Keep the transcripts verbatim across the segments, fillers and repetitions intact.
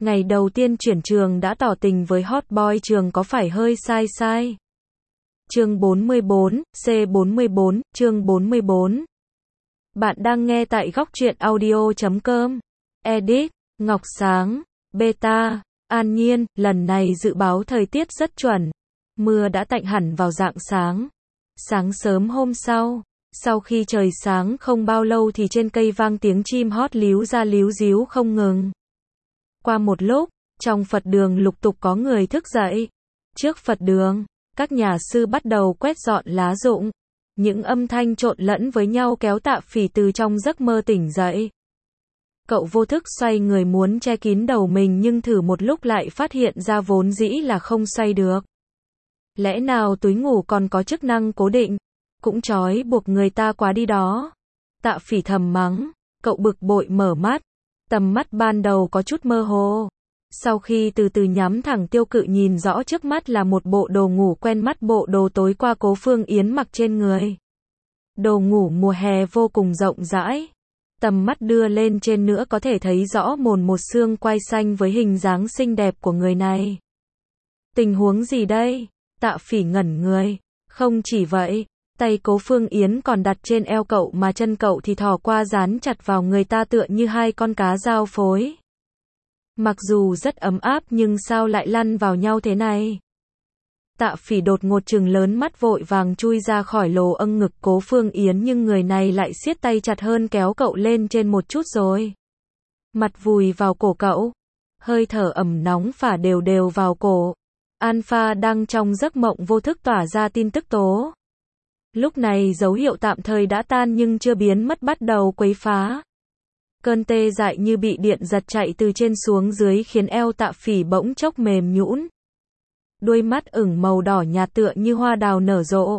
Ngày đầu tiên chuyển trường đã tỏ tình với hot boy trường có phải hơi sai sai? Chương bốn mươi bốn, C bốn mươi bốn, chương bốn mươi bốn. Bạn đang nghe tại góc truyện audio chấm com. Edit, Ngọc Sáng, Beta, An Nhiên, lần này dự báo thời tiết rất chuẩn. Mưa đã tạnh hẳn vào rạng sáng. Sáng sớm hôm sau, sau khi trời sáng không bao lâu thì trên cây vang tiếng chim hót líu ra líu díu không ngừng. Qua một lúc, trong Phật đường lục tục có người thức dậy. Trước Phật đường, các nhà sư bắt đầu quét dọn lá rụng. Những âm thanh trộn lẫn với nhau kéo Tạ Phỉ từ trong giấc mơ tỉnh dậy. Cậu vô thức xoay người muốn che kín đầu mình nhưng thử một lúc lại phát hiện ra vốn dĩ là không xoay được. Lẽ nào túi ngủ còn có chức năng cố định? Cũng trói buộc người ta quá đi đó. Tạ Phỉ thầm mắng, cậu bực bội mở mắt. Tầm mắt ban đầu có chút mơ hồ. Sau khi từ từ nhắm thẳng tiêu cự nhìn rõ trước mắt là một bộ đồ ngủ quen mắt, bộ đồ tối qua Cố Phương Yến mặc trên người. Đồ ngủ mùa hè vô cùng rộng rãi. Tầm mắt đưa lên trên nữa có thể thấy rõ mồn một xương quai xanh với hình dáng xinh đẹp của người này. Tình huống gì đây? Tạ Phỉ ngẩn người. Không chỉ vậy, tay Cố Phương Yến còn đặt trên eo cậu mà chân cậu thì thò qua dán chặt vào người ta tựa như hai con cá giao phối. Mặc dù rất ấm áp nhưng sao lại lăn vào nhau thế này? Tạ Phỉ đột ngột trừng lớn mắt vội vàng chui ra khỏi lồ âng ngực Cố Phương Yến nhưng người này lại siết tay chặt hơn kéo cậu lên trên một chút rồi. Mặt vùi vào cổ cậu. Hơi thở ẩm nóng phả đều đều vào cổ. Alpha đang trong giấc mộng vô thức tỏa ra tin tức tố. Lúc này dấu hiệu tạm thời đã tan nhưng chưa biến mất bắt đầu quấy phá. Cơn tê dại như bị điện giật chạy từ trên xuống dưới khiến eo Tạ Phỉ bỗng chốc mềm nhũn. Đôi mắt ửng màu đỏ nhạt tựa như hoa đào nở rộ.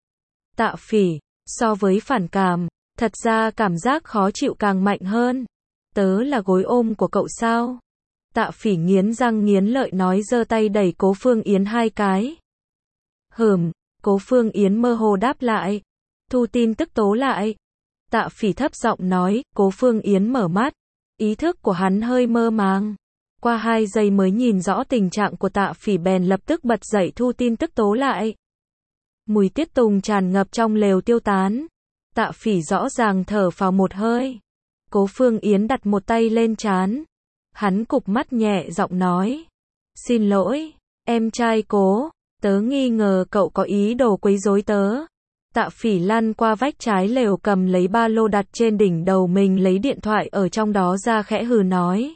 Tạ Phỉ, so với phản cảm, thật ra cảm giác khó chịu càng mạnh hơn. Tớ là gối ôm của cậu sao? Tạ Phỉ nghiến răng nghiến lợi nói giơ tay đẩy Cố Phương Yến hai cái. Hừm, Cố Phương Yến mơ hồ đáp lại. Thu tin tức tố lại. Tạ Phỉ thấp giọng nói, Cố Phương Yến mở mắt. Ý thức của hắn hơi mơ màng. Qua hai giây mới nhìn rõ tình trạng của Tạ Phỉ bèn lập tức bật dậy thu tin tức tố lại. Mùi tiết tùng tràn ngập trong lều tiêu tán. Tạ Phỉ rõ ràng thở phào một hơi. Cố Phương Yến đặt một tay lên trán. Hắn cụp mắt nhẹ giọng nói. Xin lỗi, em trai Cố, tớ nghi ngờ cậu có ý đồ quấy rối tớ. Tạ Phỉ lăn qua vách trái lều cầm lấy ba lô đặt trên đỉnh đầu mình lấy điện thoại ở trong đó ra khẽ hừ nói.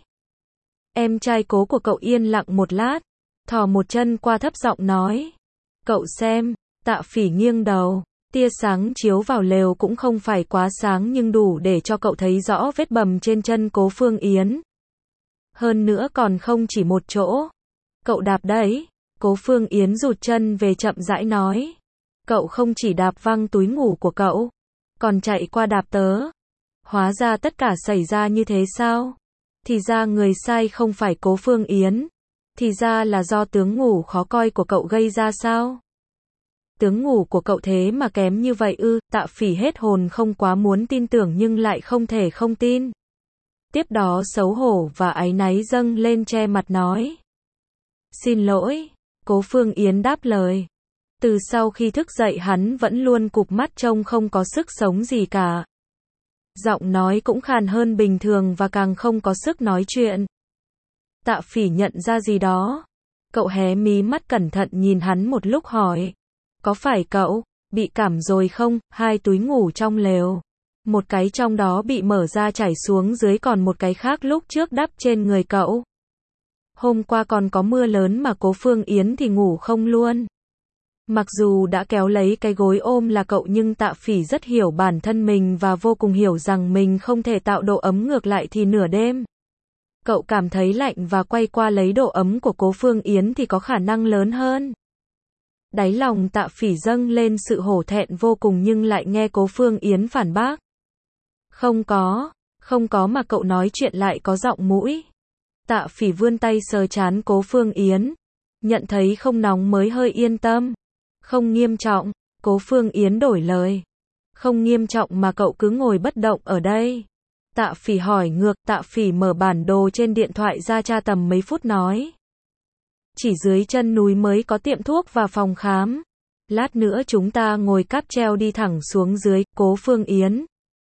Em trai Cố của cậu yên lặng một lát, thò một chân qua thấp giọng nói. Cậu xem, Tạ Phỉ nghiêng đầu, tia sáng chiếu vào lều cũng không phải quá sáng nhưng đủ để cho cậu thấy rõ vết bầm trên chân Cố Phương Yến. Hơn nữa còn không chỉ một chỗ. Cậu đạp đấy. Cố Phương Yến rụt chân về chậm rãi nói. Cậu không chỉ đạp văng túi ngủ của cậu, còn chạy qua đạp tớ. Hóa ra tất cả xảy ra như thế sao? Thì ra người sai không phải Cố Phương Yến. Thì ra là do tướng ngủ khó coi của cậu gây ra sao? Tướng ngủ của cậu thế mà kém như vậy ư? Tạ Phỉ hết hồn không quá muốn tin tưởng nhưng lại không thể không tin. Tiếp đó xấu hổ và áy náy dâng lên che mặt nói. Xin lỗi, Cố Phương Yến đáp lời. Từ sau khi thức dậy hắn vẫn luôn cụp mắt trông không có sức sống gì cả. Giọng nói cũng khàn hơn bình thường và càng không có sức nói chuyện. Tạ Phỉ nhận ra gì đó. Cậu hé mí mắt cẩn thận nhìn hắn một lúc hỏi. Có phải cậu bị cảm rồi không? Hai túi ngủ trong lều. Một cái trong đó bị mở ra chảy xuống dưới còn một cái khác lúc trước đắp trên người cậu. Hôm qua còn có mưa lớn mà Cố Phương Yến thì ngủ không luôn. Mặc dù đã kéo lấy cái gối ôm là cậu nhưng Tạ Phỉ rất hiểu bản thân mình và vô cùng hiểu rằng mình không thể tạo độ ấm ngược lại thì nửa đêm. Cậu cảm thấy lạnh và quay qua lấy độ ấm của Cố Phương Yến thì có khả năng lớn hơn. Đáy lòng Tạ Phỉ dâng lên sự hổ thẹn vô cùng nhưng lại nghe Cố Phương Yến phản bác. Không có, không có mà cậu nói chuyện lại có giọng mũi. Tạ Phỉ vươn tay sờ trán Cố Phương Yến. Nhận thấy không nóng mới hơi yên tâm. Không nghiêm trọng, Cố Phương Yến đổi lời. Không nghiêm trọng mà cậu cứ ngồi bất động ở đây. Tạ Phỉ hỏi ngược, Tạ Phỉ mở bản đồ trên điện thoại ra tra tầm mấy phút nói. Chỉ dưới chân núi mới có tiệm thuốc và phòng khám. Lát nữa chúng ta ngồi cáp treo đi thẳng xuống dưới, Cố Phương Yến.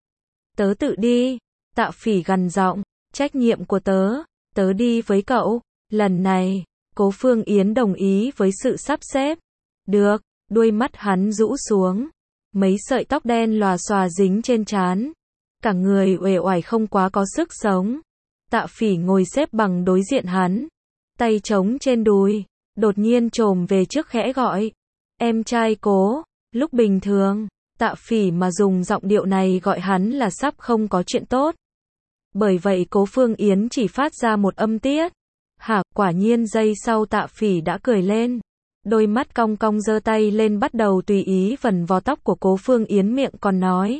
Tớ tự đi. Tạ Phỉ gằn giọng, trách nhiệm của tớ, tớ đi với cậu. Lần này, Cố Phương Yến đồng ý với sự sắp xếp. Được, đuôi mắt hắn rũ xuống. Mấy sợi tóc đen lòa xòa dính trên trán. Cả người uể oải không quá có sức sống. Tạ Phỉ ngồi xếp bằng đối diện hắn. Tay trống trên đùi. Đột nhiên chồm về trước khẽ gọi. Em trai Cố. Lúc bình thường, Tạ Phỉ mà dùng giọng điệu này gọi hắn là sắp không có chuyện tốt. Bởi vậy Cố Phương Yến chỉ phát ra một âm tiết. Hả, quả nhiên giây sau Tạ Phỉ đã cười lên. Đôi mắt cong cong giơ tay lên bắt đầu tùy ý vần vò tóc của Cố Phương Yến, miệng còn nói.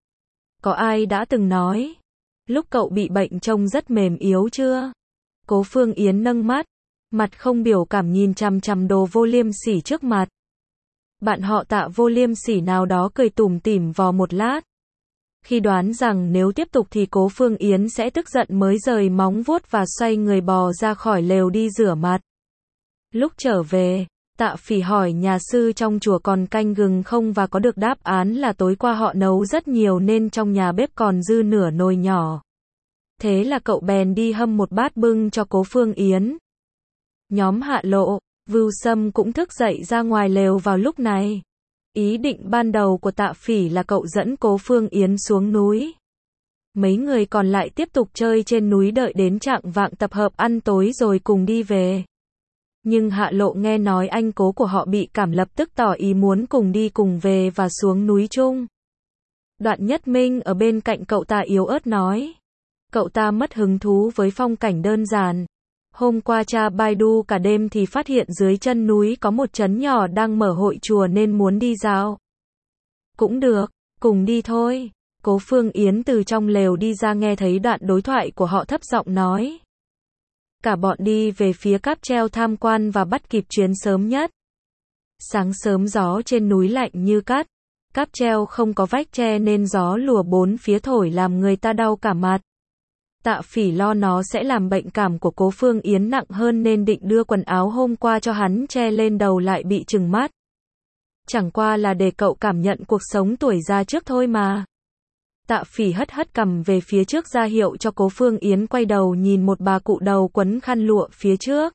Có ai đã từng nói, lúc cậu bị bệnh trông rất mềm yếu chưa? Cố Phương Yến nâng mắt, mặt không biểu cảm nhìn chằm chằm đồ vô liêm sỉ trước mặt. Bạn họ Tạ vô liêm sỉ nào đó cười tủm tỉm vò một lát. Khi đoán rằng nếu tiếp tục thì Cố Phương Yến sẽ tức giận mới rời móng vuốt và xoay người bò ra khỏi lều đi rửa mặt. Lúc trở về, Tạ Phỉ hỏi nhà sư trong chùa còn canh gừng không và có được đáp án là tối qua họ nấu rất nhiều nên trong nhà bếp còn dư nửa nồi nhỏ. Thế là cậu bèn đi hâm một bát bưng cho Cố Phương Yến. Nhóm Hạ Lộ, Vưu Sâm cũng thức dậy ra ngoài lều vào lúc này. Ý định ban đầu của Tạ Phỉ là cậu dẫn Cố Phương Yến xuống núi. Mấy người còn lại tiếp tục chơi trên núi đợi đến chạng vạng tập hợp ăn tối rồi cùng đi về. Nhưng Hạ Lộ nghe nói anh Cố của họ bị cảm lập tức tỏ ý muốn cùng đi cùng về và xuống núi chung. Đoạn Nhất Minh ở bên cạnh cậu ta yếu ớt nói. Cậu ta mất hứng thú với phong cảnh đơn giản. Hôm qua cha Baidu cả đêm thì phát hiện dưới chân núi có một trấn nhỏ đang mở hội chùa nên muốn đi dạo. Cũng được, cùng đi thôi. Cố Phương Yến từ trong lều đi ra nghe thấy đoạn đối thoại của họ thấp giọng nói. Cả bọn đi về phía cáp treo tham quan và bắt kịp chuyến sớm nhất. Sáng sớm gió trên núi lạnh như cát. Cáp treo không có vách tre nên gió lùa bốn phía thổi làm người ta đau cả mặt. Tạ Phỉ lo nó sẽ làm bệnh cảm của Cố Phương Yến nặng hơn nên định đưa quần áo hôm qua cho hắn che lên đầu lại bị trừng mắt. Chẳng qua là để cậu cảm nhận cuộc sống tuổi già trước thôi mà. Tạ Phỉ hất hất cằm về phía trước ra hiệu cho Cố Phương Yến quay đầu nhìn một bà cụ đầu quấn khăn lụa phía trước.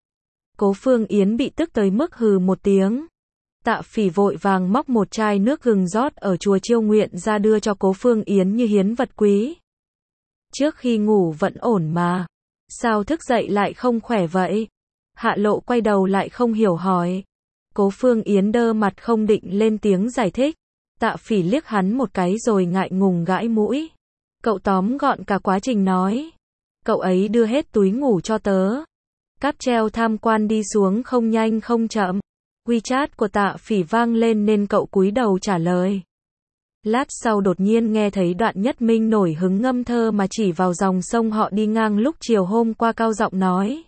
Cố Phương Yến bị tức tới mức hừ một tiếng. Tạ Phỉ vội vàng móc một chai nước gừng rót ở chùa Chiêu Nguyện ra đưa cho Cố Phương Yến như hiến vật quý. Trước khi ngủ vẫn ổn mà. Sao thức dậy lại không khỏe vậy? Hạ Lộ quay đầu lại không hiểu hỏi. Cố Phương Yến đơ mặt không định lên tiếng giải thích. Tạ Phỉ liếc hắn một cái rồi ngại ngùng gãi mũi. Cậu tóm gọn cả quá trình nói. Cậu ấy đưa hết túi ngủ cho tớ. Cáp treo tham quan đi xuống không nhanh không chậm. WeChat của Tạ Phỉ vang lên nên cậu cúi đầu trả lời. Lát sau đột nhiên nghe thấy Đoạn Nhất Minh nổi hứng ngâm thơ mà chỉ vào dòng sông họ đi ngang lúc chiều hôm qua cao giọng nói.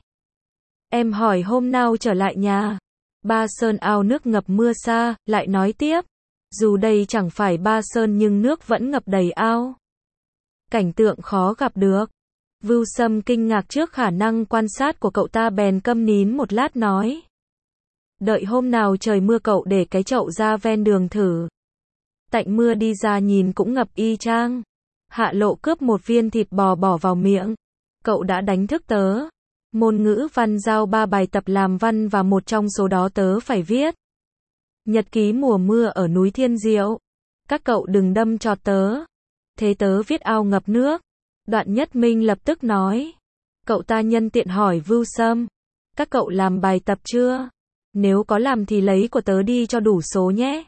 Em hỏi hôm nào trở lại nhà. Ba Sơn ao nước ngập mưa xa, lại nói tiếp. Dù đây chẳng phải Ba Sơn nhưng nước vẫn ngập đầy ao. Cảnh tượng khó gặp được. Vưu Sâm kinh ngạc trước khả năng quan sát của cậu ta bèn câm nín một lát nói. Đợi hôm nào trời mưa cậu để cái chậu ra ven đường thử. Tạnh mưa đi ra nhìn cũng ngập y chang. Hạ Lộ cướp một viên thịt bò bỏ vào miệng. Cậu đã đánh thức tớ. Môn ngữ văn giao ba bài tập làm văn và một trong số đó tớ phải viết. Nhật ký mùa mưa ở núi Thiên Diệu. Các cậu đừng đâm chọt tớ. Thế tớ viết ao ngập nước. Đoạn Nhất Minh lập tức nói. Cậu ta nhân tiện hỏi Vưu Sâm. Các cậu làm bài tập chưa? Nếu có làm thì lấy của tớ đi cho đủ số nhé.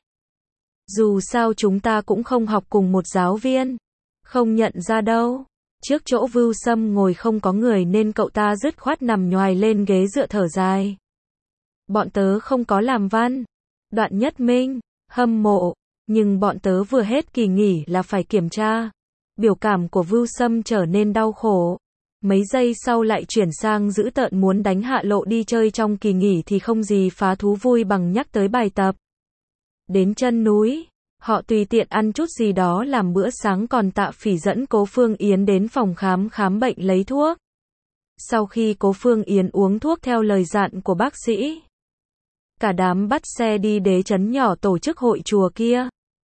Dù sao chúng ta cũng không học cùng một giáo viên. Không nhận ra đâu. Trước chỗ Vưu Sâm ngồi không có người nên cậu ta dứt khoát nằm nhoài lên ghế dựa thở dài. Bọn tớ không có làm văn. Đoạn Nhất Minh, hâm mộ. Nhưng bọn tớ vừa hết kỳ nghỉ là phải kiểm tra. Biểu cảm của Vưu Sâm trở nên đau khổ. Mấy giây sau lại chuyển sang dữ tợn muốn đánh Hạ Lộ đi chơi trong kỳ nghỉ thì không gì phá thú vui bằng nhắc tới bài tập. Đến chân núi, Họ tùy tiện ăn chút gì đó làm bữa sáng còn Tạ Phỉ dẫn Cố Phương Yến đến phòng khám khám bệnh lấy thuốc. Sau khi Cố Phương Yến uống thuốc theo lời dặn của bác sĩ, cả đám bắt xe đi đế trấn nhỏ tổ chức hội chùa kia.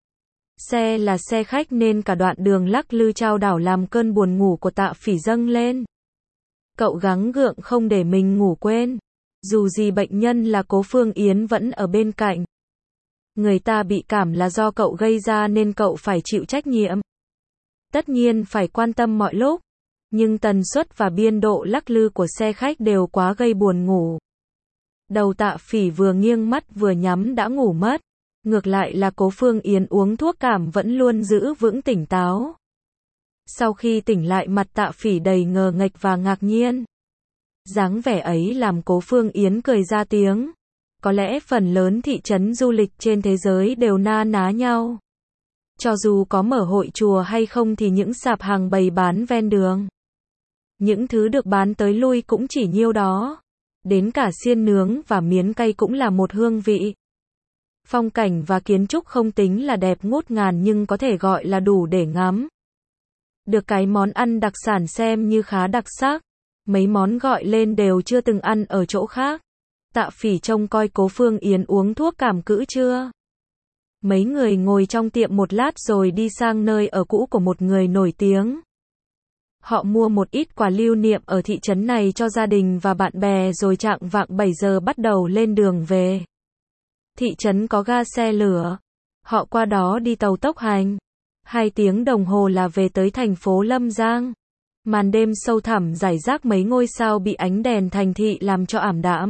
Xe là xe khách nên cả đoạn đường lắc lư chao đảo làm cơn buồn ngủ của Tạ Phỉ dâng lên. Cậu gắng gượng không để mình ngủ quên. Dù gì bệnh nhân là Cố Phương Yến vẫn ở bên cạnh. Người ta bị cảm là do cậu gây ra nên cậu phải chịu trách nhiệm. Tất nhiên phải quan tâm mọi lúc. Nhưng tần suất và biên độ lắc lư của xe khách đều quá gây buồn ngủ. Đầu Tạ Phỉ vừa nghiêng mắt vừa nhắm đã ngủ mất. Ngược lại là Cố Phương Yến uống thuốc cảm vẫn luôn giữ vững tỉnh táo. Sau khi tỉnh lại mặt Tạ Phỉ đầy ngờ nghệch và ngạc nhiên. Dáng vẻ ấy làm Cố Phương Yến cười ra tiếng. Có lẽ phần lớn thị trấn du lịch trên thế giới đều na ná nhau. Cho dù có mở hội chùa hay không thì những sạp hàng bày bán ven đường, những thứ được bán tới lui cũng chỉ nhiêu đó. Đến cả xiên nướng và miến cay cũng là một hương vị. Phong cảnh và kiến trúc không tính là đẹp ngút ngàn nhưng có thể gọi là đủ để ngắm. Được cái món ăn đặc sản xem như khá đặc sắc. Mấy món gọi lên đều chưa từng ăn ở chỗ khác. Tạ Phỉ trông coi Cố Phương Yến uống thuốc cảm cữ chưa. Mấy người ngồi trong tiệm một lát rồi đi sang nơi ở cũ của một người nổi tiếng. Họ mua một ít quà lưu niệm ở thị trấn này cho gia đình và bạn bè rồi chạng vạng bảy giờ bắt đầu lên đường về. Thị trấn có ga xe lửa. Họ qua đó đi tàu tốc hành. Hai tiếng đồng hồ là về tới thành phố Lâm Giang. Màn đêm sâu thẳm rải rác mấy ngôi sao bị ánh đèn thành thị làm cho ảm đạm.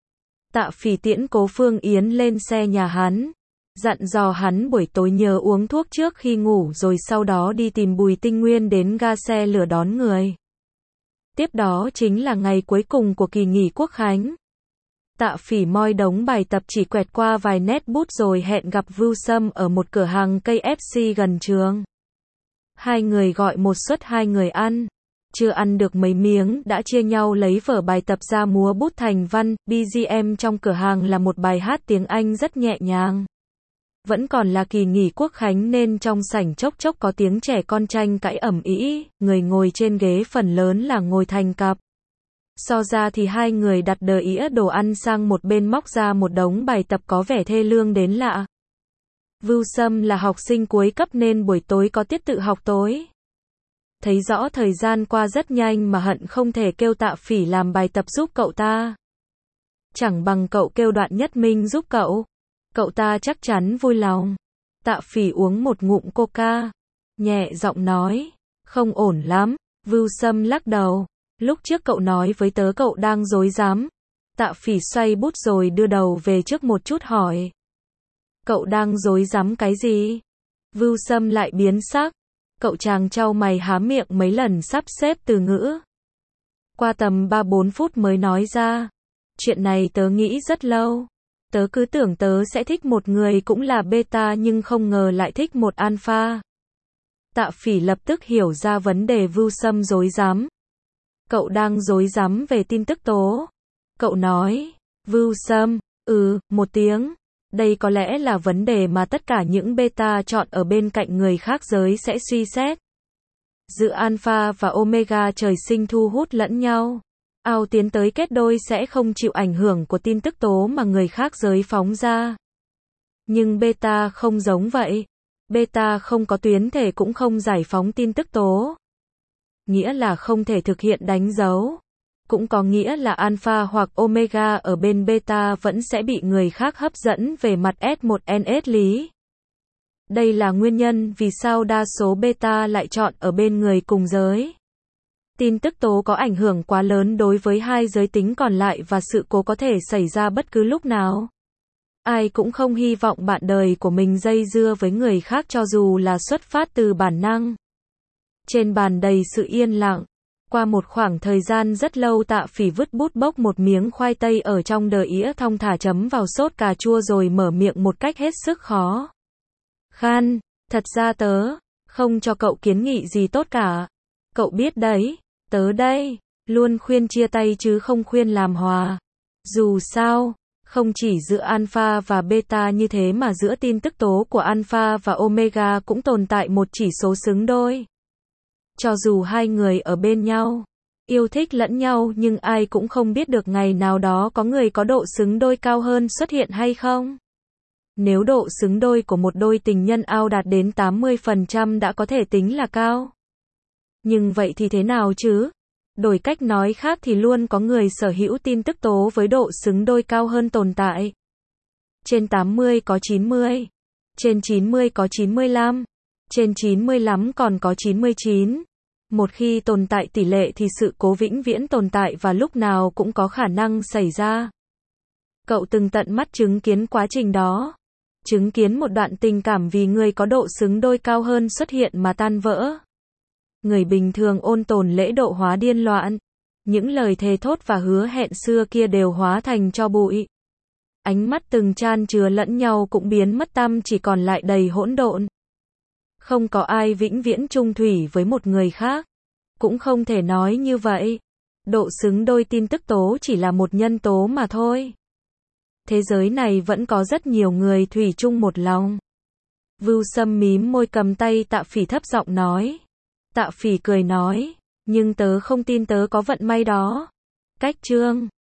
Tạ Phỉ tiễn Cố Phương Yến lên xe nhà hắn. Dặn dò hắn buổi tối nhớ uống thuốc trước khi ngủ rồi sau đó đi tìm Bùi Tinh Nguyên đến ga xe lửa đón người. Tiếp đó chính là ngày cuối cùng của kỳ nghỉ Quốc khánh. Tạ Phỉ moi đống bài tập chỉ quẹt qua vài nét bút rồi hẹn gặp Vưu Sâm ở một cửa hàng cây ép xê gần trường. Hai người gọi một suất hai người ăn. Chưa ăn được mấy miếng đã chia nhau lấy vở bài tập ra múa bút thành văn. bê giê em trong cửa hàng là một bài hát tiếng Anh rất nhẹ nhàng. Vẫn còn là kỳ nghỉ Quốc khánh nên trong sảnh chốc chốc có tiếng trẻ con tranh cãi ầm ĩ, người ngồi trên ghế phần lớn là ngồi thành cặp. So ra thì hai người đặt đờ ĩa đồ ăn sang một bên móc ra một đống bài tập có vẻ thê lương đến lạ. Vưu Sâm là học sinh cuối cấp nên buổi tối có tiết tự học tối. Thấy rõ thời gian qua rất nhanh mà hận không thể kêu Tạ Phỉ làm bài tập giúp cậu ta. Chẳng bằng cậu kêu Đoạn Nhất Minh giúp cậu. Cậu ta chắc chắn vui lòng. Tạ Phỉ uống một ngụm coca. Nhẹ giọng nói. Không ổn lắm. Vưu Sâm lắc đầu. Lúc trước cậu nói với tớ cậu đang dối dám. Tạ Phỉ xoay bút rồi đưa đầu về trước một chút hỏi. Cậu đang dối dám cái gì? Vưu Sâm lại biến sắc. Cậu chàng trao mày há miệng mấy lần sắp xếp từ ngữ. Qua tầm ba bốn phút mới nói ra. Chuyện này tớ nghĩ rất lâu. Tớ cứ tưởng tớ sẽ thích một người cũng là beta nhưng không ngờ lại thích một alpha. Tạ Phỉ lập tức hiểu ra vấn đề Vưu Sâm dối dám. Cậu đang dối dám về tin tức tố. Cậu nói. Vưu Sâm. Ừ, một tiếng. Đây có lẽ là vấn đề mà tất cả những beta chọn ở bên cạnh người khác giới sẽ suy xét. Giữa alpha và omega trời sinh thu hút lẫn nhau. Ao tiến tới kết đôi sẽ không chịu ảnh hưởng của tin tức tố mà người khác giới phóng ra. Nhưng beta không giống vậy. Beta không có tuyến thể cũng không giải phóng tin tức tố. Nghĩa là không thể thực hiện đánh dấu. Cũng có nghĩa là alpha hoặc omega ở bên beta vẫn sẽ bị người khác hấp dẫn về mặt S một N S lý. Đây là nguyên nhân vì sao đa số beta lại chọn ở bên người cùng giới. Tin tức tố có ảnh hưởng quá lớn đối với hai giới tính còn lại và sự cố có thể xảy ra bất cứ lúc nào. Ai cũng không hy vọng bạn đời của mình dây dưa với người khác cho dù là xuất phát từ bản năng. Trên bàn đầy sự yên lặng. Qua một khoảng thời gian rất lâu Tạ Phỉ vứt bút bốc một miếng khoai tây ở trong đờ ĩa thong thả chấm vào sốt cà chua rồi mở miệng một cách hết sức khó khăn. Thật ra tớ không cho cậu kiến nghị gì tốt cả. Cậu biết đấy, tớ đây luôn khuyên chia tay chứ không khuyên làm hòa. Dù sao, Không chỉ giữa alpha và beta như thế mà giữa tin tức tố của alpha và omega cũng tồn tại một chỉ số xứng đôi. Cho dù hai người ở bên nhau, yêu thích lẫn nhau nhưng ai cũng không biết được ngày nào đó có người có độ xứng đôi cao hơn xuất hiện hay không. Nếu độ xứng đôi của một đôi tình nhân ao đạt đến tám mươi phần trăm đã có thể tính là cao. Nhưng vậy thì thế nào chứ? Đổi cách nói khác thì luôn có người sở hữu tin tức tố với độ xứng đôi cao hơn tồn tại. Trên tám mươi có chín mươi, trên chín mươi có chín mươi lăm, trên chín mươi lắm còn có chín mươi chín. Một khi tồn tại tỷ lệ thì sự cố vĩnh viễn tồn tại và lúc nào cũng có khả năng xảy ra. Cậu từng tận mắt chứng kiến quá trình đó. Chứng kiến một đoạn tình cảm vì người có độ xứng đôi cao hơn xuất hiện mà tan vỡ. Người bình thường ôn tồn lễ độ hóa điên loạn. Những lời thề thốt và hứa hẹn xưa kia đều hóa thành tro bụi. Ánh mắt từng chan chứa lẫn nhau cũng biến mất tăm chỉ còn lại đầy hỗn độn. Không có ai vĩnh viễn chung thủy với một người khác. Cũng không thể nói như vậy. Độ xứng đôi tin tức tố chỉ là một nhân tố mà thôi. Thế giới này vẫn có rất nhiều người thủy chung một lòng. Vưu Sâm mím môi cầm tay Tạ Phỉ thấp giọng nói. Tạ Phỉ cười nói, nhưng tớ không tin tớ có vận may đó. Cách chương